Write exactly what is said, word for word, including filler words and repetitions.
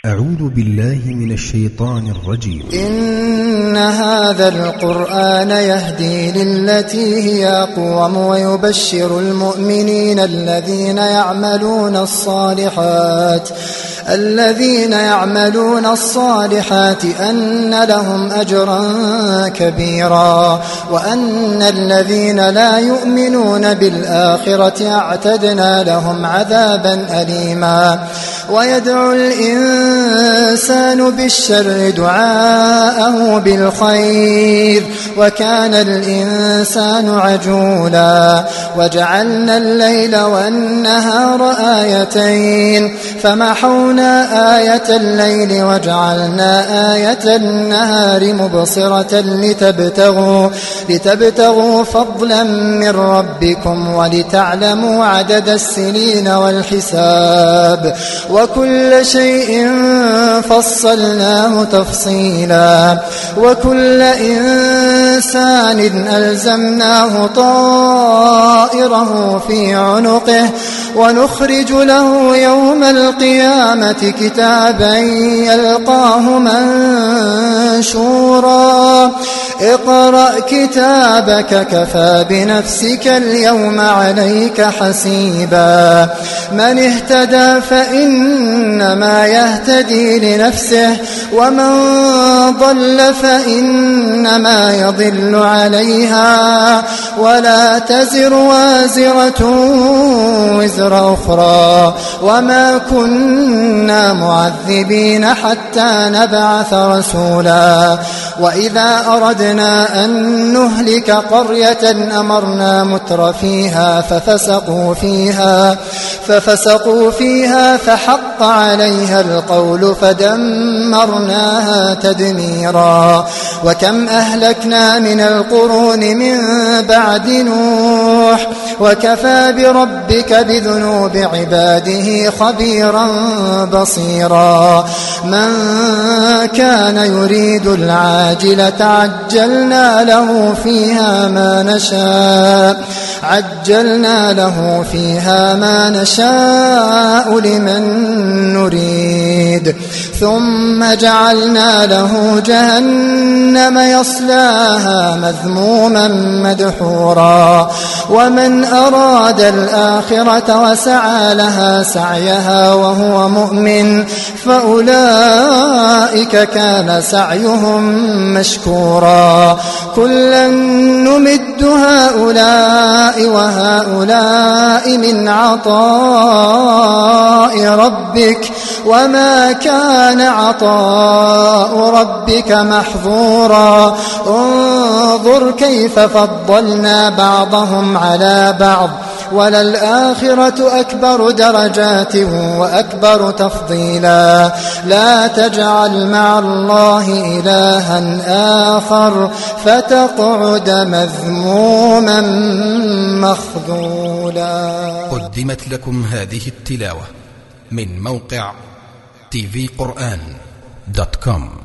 أعوذ بالله من الشيطان الرجيم. إن هذا القرآن يهدي للتي هي أقوم ويبشر المؤمنين الذين يعملون الصالحات الذين يعملون الصالحات أن لهم أجرا كبيرا وأن الذين لا يؤمنون بالآخرة أعتدنا لهم عذابا أليما. ويدعو الإنسان بالشر دعاءه بالخير وكان الإنسان عجولا. وجعلنا الليل والنهار آيتين فمحونا آية الليل وجعلنا آية النهار مبصرة لتبتغوا, لتبتغوا فضلا من ربكم ولتعلموا عدد السنين والحساب وكل شيء فصلناه تفصيلا. وكل إنسان ألزمناه طائره في عنقه ونخرج له يوم القيامة كتابا يلقاه منشورا. اقرأ كتابك كفى بنفسك اليوم عليك حسيبا. من اهتدى فإنما يهتدي لنفسه ومن ضل فإنما يضل عليها ولا تزر وازرة وزر أخرى وما كنا معذبين حتى نبعث رسولا. وإذا أردنا أن نهلك قرية أمرنا متر فيها ففسقوا فيها ففسقوا فيها فحق عليها القول فدمرناها تدميرا. وكم أهلكنا من القرون من بعد نوح وكفى بربك بذنوب عباده خبيرا بصيرا. من كان يريد العاجلة عجلنا له فيها ما نشاء عجلنا له فيها ما نشاء لمن نريد ثم جعلنا له جهنم يصلاها مذموما مدحورا. ومن أراد الآخرة وسعى لها سعيها وهو مؤمن فأولئك كان سعيهم مشكورا. كلا نمد هؤلاء وهؤلاء من عطاء ربك وما كان عطاء ربك محظورا. انظر كيف فضلنا بعضهم على بعض وللآخرة أكبر درجات وأكبر تفضيلا. لا تجعل مع الله إلها آخر فتقعد مذموما مخذولا. قدمت لكم هذه التلاوة من موقع تي في قرآن دوت كوم.